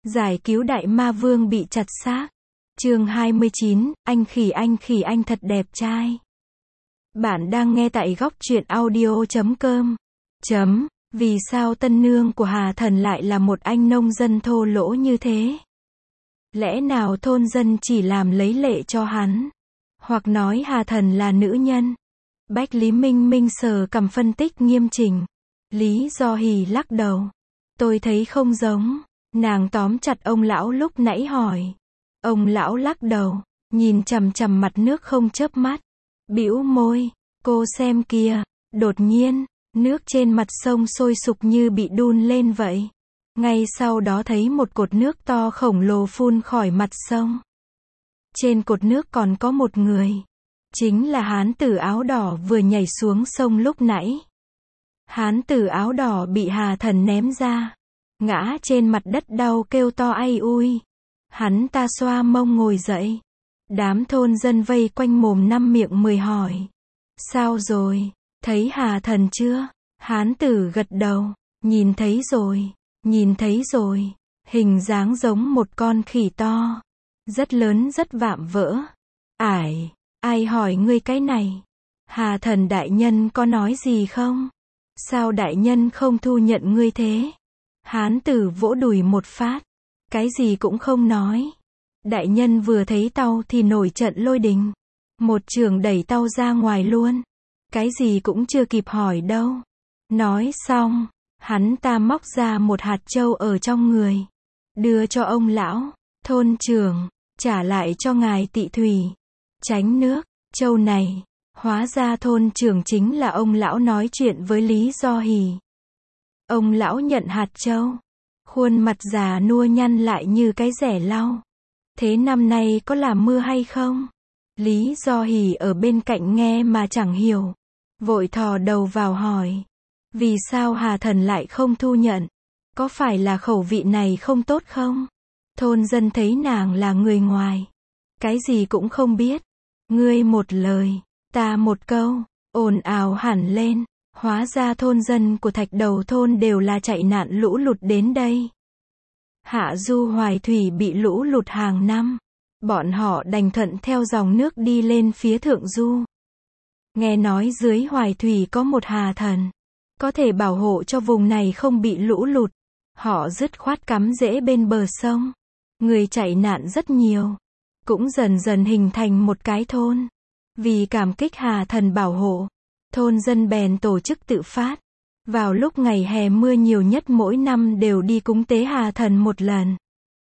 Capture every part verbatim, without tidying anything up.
Giải cứu đại ma vương bị chặt xác. Chương hai mươi chín, anh khỉ anh khỉ anh thật đẹp trai. Bạn đang nghe tại góc truyện audio chấm com. Chấm, vì sao tân nương của Hà Thần lại là một anh nông dân thô lỗ như thế? Lẽ nào thôn dân chỉ làm lấy lệ cho hắn? Hoặc nói Hà Thần là nữ nhân? Bách Lý Minh Minh sờ cằm phân tích nghiêm chỉnh. Lý Do Hỷ lắc đầu. Tôi thấy không giống. Nàng tóm chặt ông lão lúc nãy hỏi. Ông lão lắc đầu, nhìn chằm chằm mặt nước không chớp mắt. Bĩu môi, cô xem kìa. Đột nhiên, nước trên mặt sông sôi sục như bị đun lên vậy. Ngay sau đó thấy một cột nước to khổng lồ phun khỏi mặt sông. Trên cột nước còn có một người. Chính là hán tử áo đỏ vừa nhảy xuống sông lúc nãy. Hán tử áo đỏ bị Hà Thần ném ra. Ngã trên mặt đất đau kêu to ai ui. Hắn ta xoa mông ngồi dậy. Đám thôn dân vây quanh mồm năm miệng mười hỏi. Sao rồi? Thấy Hà Thần chưa? Hán tử gật đầu. Nhìn thấy rồi. Nhìn thấy rồi. Hình dáng giống một con khỉ to. Rất lớn rất vạm vỡ. Ải, ai hỏi ngươi cái này? Hà Thần đại nhân có nói gì không? Sao đại nhân không thu nhận ngươi thế? Hán tử vỗ đùi một phát. Cái gì cũng không nói. Đại nhân vừa thấy tao thì nổi trận lôi đình. Một chưởng đẩy tao ra ngoài luôn. Cái gì cũng chưa kịp hỏi đâu. Nói xong, hắn ta móc ra một hạt trâu ở trong người. Đưa cho ông lão. Thôn trưởng, trả lại cho ngài Tị Thủy. Tránh nước, trâu này. Hóa ra thôn trưởng chính là ông lão nói chuyện với Lý Do Hỷ. Ông lão nhận hạt trâu. Khuôn mặt già nua nhăn lại như cái rẻ lau. Thế năm nay có là mưa hay không? Lý Do Hỷ ở bên cạnh nghe mà chẳng hiểu. Vội thò đầu vào hỏi. Vì sao Hà Thần lại không thu nhận? Có phải là khẩu vị này không tốt không? Thôn dân thấy nàng là người ngoài. Cái gì cũng không biết. Ngươi một lời, ta một câu, ồn ào hẳn lên. Hóa ra thôn dân của Thạch Đầu thôn đều là chạy nạn lũ lụt đến đây. Hạ du Hoài Thủy bị lũ lụt hàng năm. Bọn họ đành thuận theo dòng nước đi lên phía thượng du. Nghe nói dưới Hoài Thủy có một Hà Thần. Có thể bảo hộ cho vùng này không bị lũ lụt. Họ dứt khoát cắm rễ bên bờ sông. Người chạy nạn rất nhiều. Cũng dần dần hình thành một cái thôn. Vì cảm kích Hà Thần bảo hộ. Thôn dân bèn tổ chức tự phát. Vào lúc ngày hè mưa nhiều nhất mỗi năm đều đi cúng tế Hà Thần một lần.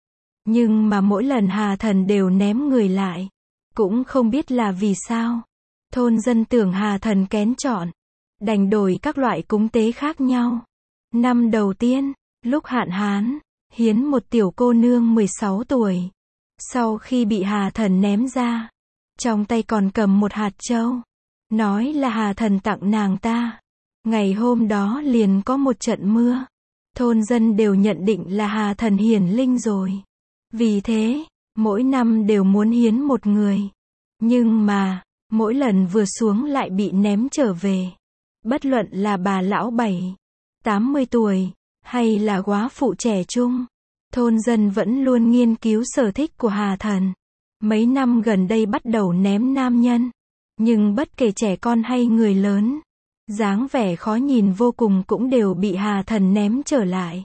Nhưng mà mỗi lần Hà Thần đều ném người lại. Cũng không biết là vì sao. Thôn dân tưởng Hà Thần kén chọn. Đành đổi các loại cúng tế khác nhau. Năm đầu tiên, lúc hạn hán, hiến một tiểu cô nương mười sáu tuổi. Sau khi bị Hà Thần ném ra, trong tay còn cầm một hạt trâu. Nói là Hà Thần tặng nàng ta. Ngày hôm đó liền có một trận mưa. Thôn dân đều nhận định là Hà Thần hiển linh rồi. Vì thế, mỗi năm đều muốn hiến một người. Nhưng mà, mỗi lần vừa xuống lại bị ném trở về. Bất luận là bà lão bảy, tám mươi tuổi, hay là góa phụ trẻ trung. Thôn dân vẫn luôn nghiên cứu sở thích của Hà Thần. Mấy năm gần đây bắt đầu ném nam nhân. Nhưng bất kể trẻ con hay người lớn, dáng vẻ khó nhìn vô cùng cũng đều bị Hà Thần ném trở lại.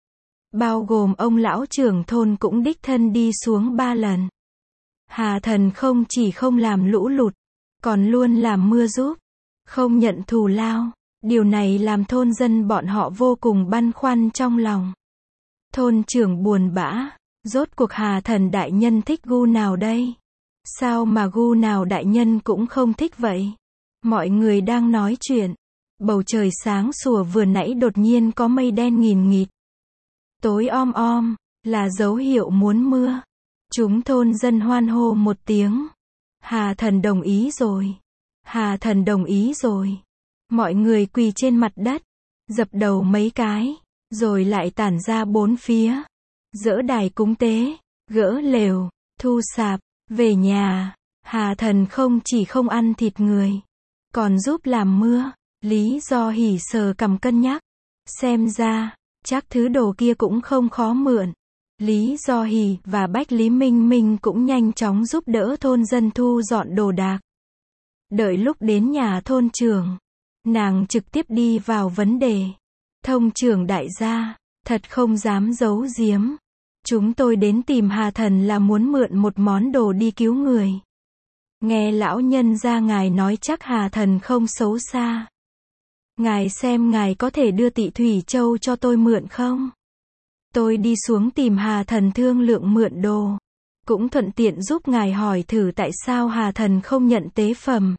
Bao gồm ông lão trưởng thôn cũng đích thân đi xuống ba lần. Hà Thần không chỉ không làm lũ lụt, còn luôn làm mưa giúp, không nhận thù lao. Điều này làm thôn dân bọn họ vô cùng băn khoăn trong lòng. Thôn trưởng buồn bã, rốt cuộc Hà Thần đại nhân thích gu nào đây? Sao mà gu nào đại nhân cũng không thích vậy? Mọi người đang nói chuyện. Bầu trời sáng sủa vừa nãy đột nhiên có mây đen nghìn nghịt. Tối om om, là dấu hiệu muốn mưa. Chúng thôn dân hoan hô một tiếng. Hà Thần đồng ý rồi. Hà Thần đồng ý rồi. Mọi người quỳ trên mặt đất, dập đầu mấy cái, rồi lại tản ra bốn phía. Dỡ đài cúng tế, gỡ lều, thu sạp, về nhà. Hà Thần không chỉ không ăn thịt người, còn giúp làm mưa. Lý Do Hỷ sờ cằm cân nhắc. Xem ra, chắc thứ đồ kia cũng không khó mượn. Lý Do Hỷ và Bách Lý Minh Minh cũng nhanh chóng giúp đỡ thôn dân thu dọn đồ đạc. Đợi lúc đến nhà thôn trưởng, nàng trực tiếp đi vào vấn đề. Thông trưởng đại gia, thật không dám giấu giếm. Chúng tôi đến tìm Hà Thần là muốn mượn một món đồ đi cứu người. Nghe lão nhân gia ngài nói chắc Hà Thần không xấu xa. Ngài xem ngài có thể đưa Tị Thủy Châu cho tôi mượn không? Tôi đi xuống tìm Hà Thần thương lượng mượn đồ. Cũng thuận tiện giúp ngài hỏi thử tại sao Hà Thần không nhận tế phẩm.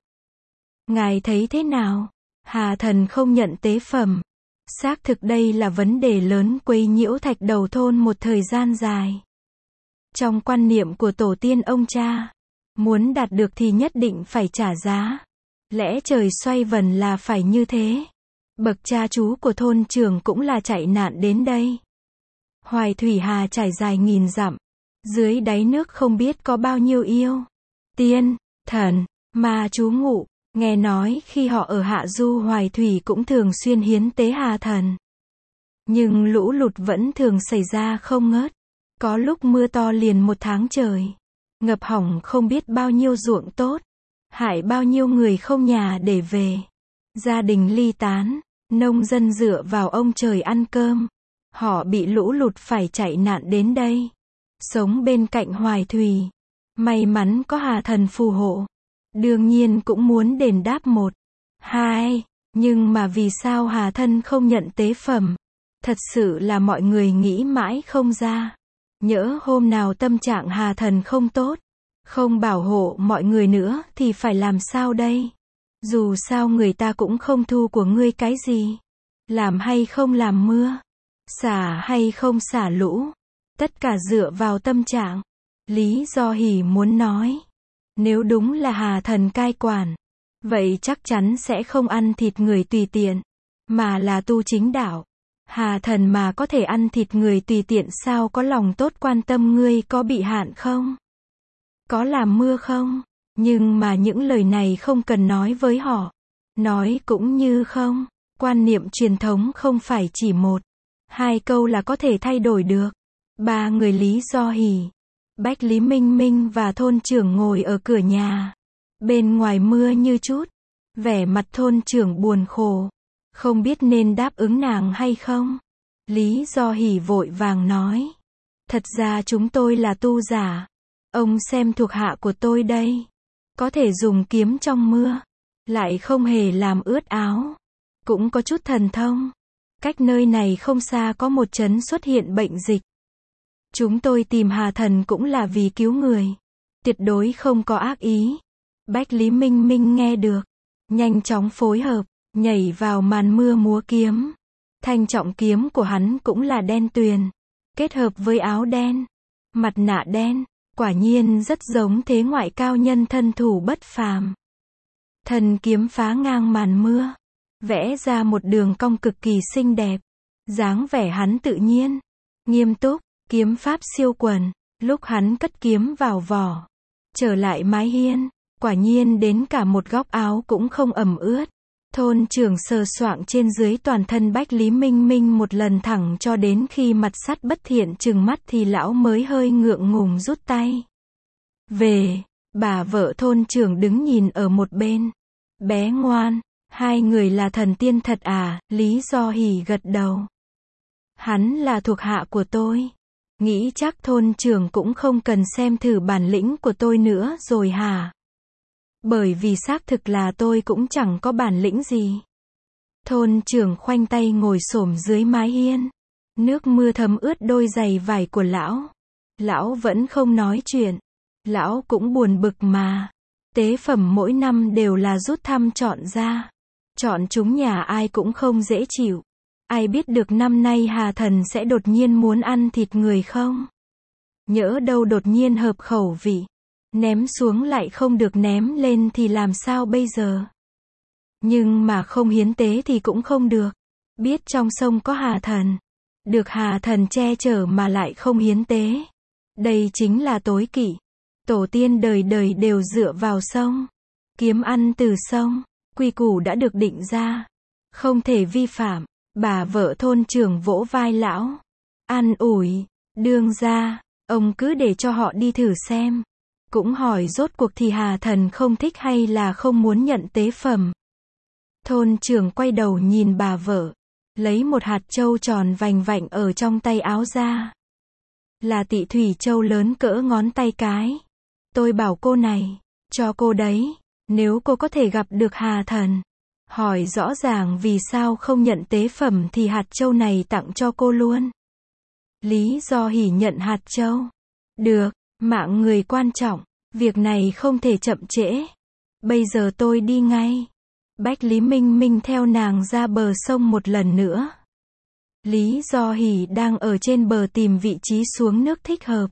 Ngài thấy thế nào? Hà Thần không nhận tế phẩm. Xác thực đây là vấn đề lớn quấy nhiễu Thạch Đầu thôn một thời gian dài. Trong quan niệm của tổ tiên ông cha, muốn đạt được thì nhất định phải trả giá. Lẽ trời xoay vần là phải như thế. Bậc cha chú của thôn trưởng cũng là chạy nạn đến đây. Hoài Thủy Hà trải dài nghìn dặm. Dưới đáy nước không biết có bao nhiêu yêu. Tiên, thần, ma trú ngụ. Nghe nói khi họ ở Hạ Du Hoài Thủy cũng thường xuyên hiến tế Hà Thần. Nhưng lũ lụt vẫn thường xảy ra không ngớt. Có lúc mưa to liền một tháng trời. Ngập hỏng không biết bao nhiêu ruộng tốt. Hại bao nhiêu người không nhà để về. Gia đình ly tán. Nông dân dựa vào ông trời ăn cơm. Họ bị lũ lụt phải chạy nạn đến đây. Sống bên cạnh Hoài Thủy. May mắn có Hà Thần phù hộ. Đương nhiên cũng muốn đền đáp một, hai, nhưng mà vì sao Hà Thân không nhận tế phẩm? Thật sự là mọi người nghĩ mãi không ra. Nhỡ hôm nào tâm trạng Hà Thần không tốt, không bảo hộ mọi người nữa thì phải làm sao đây? Dù sao người ta cũng không thu của ngươi cái gì. Làm hay không làm mưa, xả hay không xả lũ, tất cả dựa vào tâm trạng. Lý Do Hỷ muốn nói, nếu đúng là Hà Thần cai quản, vậy chắc chắn sẽ không ăn thịt người tùy tiện, mà là tu chính đạo. Hà Thần mà có thể ăn thịt người tùy tiện sao có lòng tốt quan tâm ngươi có bị hạn không? Có làm mưa không? Nhưng mà những lời này không cần nói với họ. Nói cũng như không. Quan niệm truyền thống không phải chỉ một, hai câu là có thể thay đổi được. Ba người Lý Do Hỷ, Bách Lý Minh Minh và thôn trưởng ngồi ở cửa nhà. Bên ngoài mưa như chút. Vẻ mặt thôn trưởng buồn khổ. Không biết nên đáp ứng nàng hay không. Lý Do Hỷ vội vàng nói. Thật ra chúng tôi là tu giả. Ông xem thuộc hạ của tôi đây. Có thể dùng kiếm trong mưa. Lại không hề làm ướt áo. Cũng có chút thần thông. Cách nơi này không xa có một trấn xuất hiện bệnh dịch. Chúng tôi tìm Hà Thần cũng là vì cứu người. Tuyệt đối không có ác ý. Bách Lý Minh Minh nghe được. Nhanh chóng phối hợp. Nhảy vào màn mưa múa kiếm. Thanh trọng kiếm của hắn cũng là đen tuyền. Kết hợp với áo đen. Mặt nạ đen. Quả nhiên rất giống thế ngoại cao nhân thân thủ bất phàm. Thần kiếm phá ngang màn mưa. Vẽ ra một đường cong cực kỳ xinh đẹp. Dáng vẻ hắn tự nhiên. Nghiêm túc. Kiếm pháp siêu quần. Lúc hắn cất kiếm vào vỏ. Trở lại mái hiên. Quả nhiên đến cả một góc áo cũng không ẩm ướt. Thôn trưởng sờ soạng trên dưới toàn thân Bách Lý Minh Minh một lần thẳng cho đến khi mặt sắt bất thiện trừng mắt thì lão mới hơi ngượng ngùng rút tay. Về, bà vợ thôn trưởng đứng nhìn ở một bên. Bé ngoan, hai người là thần tiên thật à, Lý Do Hỷ gật đầu. Hắn là thuộc hạ của tôi. Nghĩ chắc thôn trưởng cũng không cần xem thử bản lĩnh của tôi nữa rồi hả? Bởi vì xác thực là tôi cũng chẳng có bản lĩnh gì. Thôn trưởng khoanh tay ngồi xổm dưới mái hiên. Nước mưa thấm ướt đôi giày vải của lão. Lão vẫn không nói chuyện. Lão cũng buồn bực mà. Tế phẩm mỗi năm đều là rút thăm chọn ra. Chọn chúng nhà ai cũng không dễ chịu. Ai biết được năm nay Hà Thần sẽ đột nhiên muốn ăn thịt người không? Nhỡ đâu đột nhiên hợp khẩu vị. Ném xuống lại không được ném lên thì làm sao bây giờ? Nhưng mà không hiến tế thì cũng không được. Biết trong sông có Hà Thần. Được Hà Thần che chở mà lại không hiến tế. Đây chính là tối kỵ. Tổ tiên đời đời đều dựa vào sông. Kiếm ăn từ sông. Quy củ đã được định ra. Không thể vi phạm. Bà vợ thôn trưởng vỗ vai lão. An ủi. Đương ra, ông cứ để cho họ đi thử xem. Cũng hỏi rốt cuộc thì Hà Thần không thích hay là không muốn nhận tế phẩm. Thôn trưởng quay đầu nhìn bà vợ, lấy một hạt châu tròn vành vạnh ở trong tay áo ra. Là tị thủy châu lớn cỡ ngón tay cái. Tôi bảo cô này, cho cô đấy, nếu cô có thể gặp được Hà Thần, hỏi rõ ràng vì sao không nhận tế phẩm thì hạt châu này tặng cho cô luôn. Lý Do Hỷ nhận hạt châu. Được, mạng người quan trọng, việc này không thể chậm trễ. Bây giờ tôi đi ngay. Bách Lý Minh Minh theo nàng ra bờ sông một lần nữa. Lý Do Hỷ đang ở trên bờ tìm vị trí xuống nước thích hợp.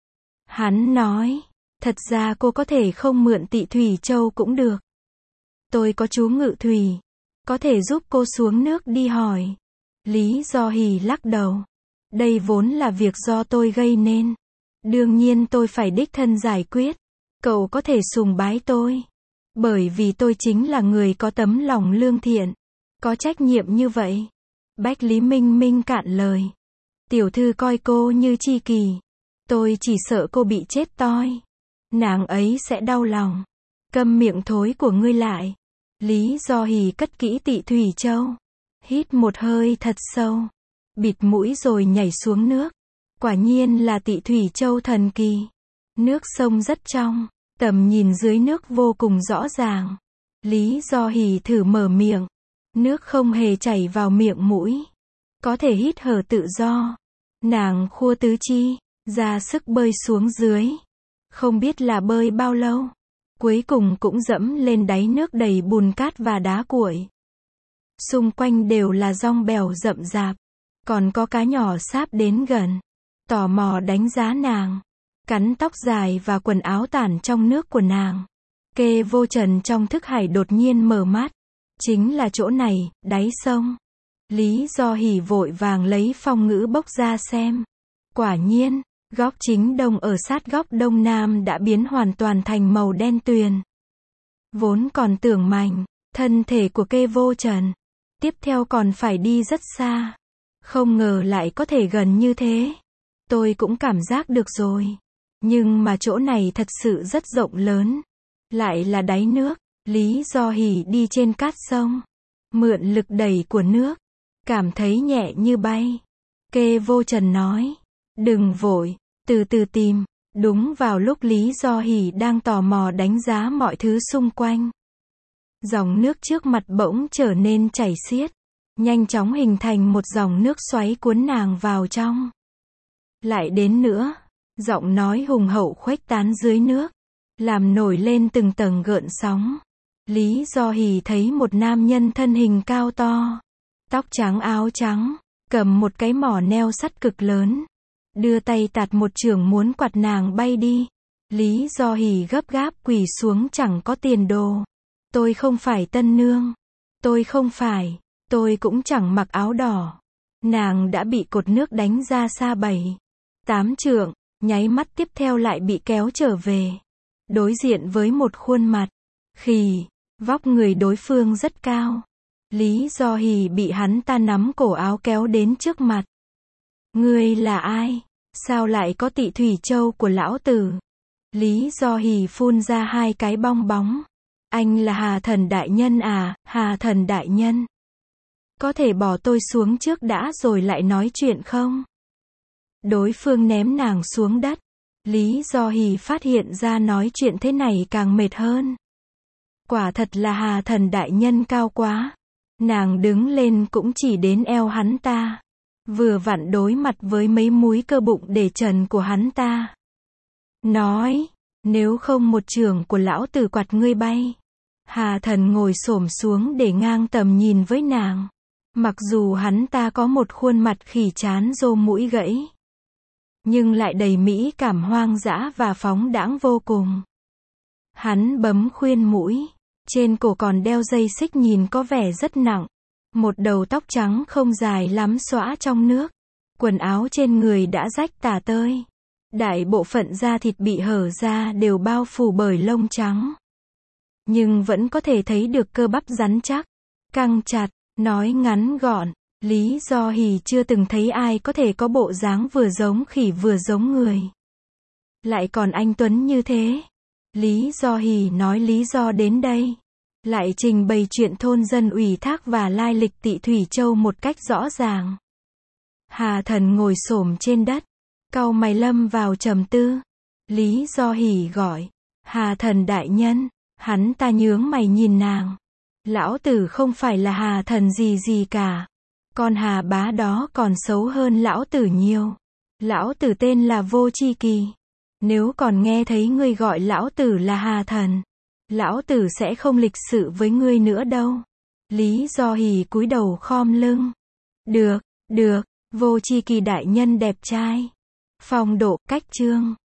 Hắn nói, thật ra cô có thể không mượn tị thủy châu cũng được. Tôi có chú ngự thủy, có thể giúp cô xuống nước đi hỏi. Lý Do Hỷ lắc đầu. Đây vốn là việc do tôi gây nên. Đương nhiên tôi phải đích thân giải quyết. Cậu có thể sùng bái tôi. Bởi vì tôi chính là người có tấm lòng lương thiện, có trách nhiệm như vậy. Bách Lý Minh Minh cạn lời. Tiểu thư coi cô như tri kỷ. Tôi chỉ sợ cô bị chết toi. Nàng ấy sẽ đau lòng. Câm miệng thối của ngươi lại. Lý Do Hỷ cất kỹ tị thủy châu. Hít một hơi thật sâu. Bịt mũi rồi nhảy xuống nước. Quả nhiên là tị thủy châu thần kỳ. Nước sông rất trong. Tầm nhìn dưới nước vô cùng rõ ràng. Lý Do Hỷ thử mở miệng. Nước không hề chảy vào miệng mũi. Có thể hít thở tự do. Nàng khua tứ chi, ra sức bơi xuống dưới. Không biết là bơi bao lâu. Cuối cùng cũng dẫm lên đáy nước đầy bùn cát và đá cuội. Xung quanh đều là dong bèo rậm rạp. Còn có cá nhỏ sáp đến gần. Tò mò đánh giá nàng. Cắn tóc dài và quần áo tản trong nước của nàng. Kê Vô Trần trong thức hải đột nhiên mở mắt. Chính là chỗ này, đáy sông. Lý Do Hỷ vội vàng lấy phong ngữ bốc ra xem. Quả nhiên, góc chính đông ở sát góc đông nam đã biến hoàn toàn thành màu đen tuyền. Vốn còn tưởng mảnh, thân thể của Kê Vô Trần. Tiếp theo còn phải đi rất xa. Không ngờ lại có thể gần như thế. Tôi cũng cảm giác được rồi. Nhưng mà chỗ này thật sự rất rộng lớn. Lại là đáy nước. Lý Do Hỷ đi trên cát sông. Mượn lực đẩy của nước. Cảm thấy nhẹ như bay. Kê Vô Trần nói. Đừng vội. Từ từ tìm. Đúng vào lúc Lý Do Hỷ đang tò mò đánh giá mọi thứ xung quanh. Dòng nước trước mặt bỗng trở nên chảy xiết. Nhanh chóng hình thành một dòng nước xoáy cuốn nàng vào trong. Lại đến nữa. Giọng nói hùng hậu khuếch tán dưới nước. Làm nổi lên từng tầng gợn sóng. Lý Do Hỷ thấy một nam nhân thân hình cao to. Tóc trắng áo trắng. Cầm một cái mỏ neo sắt cực lớn. Đưa tay tạt một chưởng muốn quạt nàng bay đi. Lý Do Hỷ gấp gáp quỳ xuống chẳng có tiền đồ. Tôi không phải tân nương. Tôi không phải. Tôi cũng chẳng mặc áo đỏ. Nàng đã bị cột nước đánh ra xa bảy. Tám trượng. Nháy mắt tiếp theo lại bị kéo trở về. Đối diện với một khuôn mặt. Khì. Vóc người đối phương rất cao. Lý Do Hỷ bị hắn ta nắm cổ áo kéo đến trước mặt. Ngươi là ai? Sao lại có tị thủy châu của lão tử? Lý Do Hỷ phun ra hai cái bong bóng. Anh là Hà Thần đại nhân à, Hà Thần đại nhân. Có thể bỏ tôi xuống trước đã rồi lại nói chuyện không? Đối phương ném nàng xuống đất. Lý Do Hỷ phát hiện ra nói chuyện thế này càng mệt hơn. Quả thật là Hà Thần đại nhân cao quá. Nàng đứng lên cũng chỉ đến eo hắn ta. Vừa vặn đối mặt với mấy múi cơ bụng để trần của hắn ta. Nói, nếu không một chưởng của lão tử quạt ngươi bay. Hà Thần ngồi xổm xuống để ngang tầm nhìn với nàng. Mặc dù hắn ta có một khuôn mặt khỉ chán rô mũi gãy. Nhưng lại đầy mỹ cảm hoang dã và phóng đãng vô cùng. Hắn bấm khuyên mũi. Trên cổ còn đeo dây xích nhìn có vẻ rất nặng. Một đầu tóc trắng không dài lắm xõa trong nước. Quần áo trên người đã rách tả tơi. Đại bộ phận da thịt bị hở ra đều bao phủ bởi lông trắng. Nhưng vẫn có thể thấy được cơ bắp rắn chắc. Căng chặt, nói ngắn gọn. Lý Do Hỷ chưa từng thấy ai có thể có bộ dáng vừa giống khỉ vừa giống người. Lại còn anh tuấn như thế. Lý Do Hỷ nói lý do đến đây. Lại trình bày chuyện thôn dân ủy thác và lai lịch Tị Thủy Châu một cách rõ ràng. Hà Thần ngồi xổm trên đất, cau mày lâm vào trầm tư. Lý Do Hỷ gọi, Hà Thần đại nhân, hắn ta nhướng mày nhìn nàng. Lão tử không phải là Hà Thần gì gì cả. Con Hà Bá đó còn xấu hơn lão tử nhiều. Lão tử tên là Vô Tri Kỳ. Nếu còn nghe thấy ngươi gọi lão tử là Hà Thần, lão tử sẽ không lịch sự với ngươi nữa đâu. Lý Do Hỷ cúi đầu khom lưng. Được, được, Vô Tri Kỳ đại nhân đẹp trai. Phong độ, cách chương.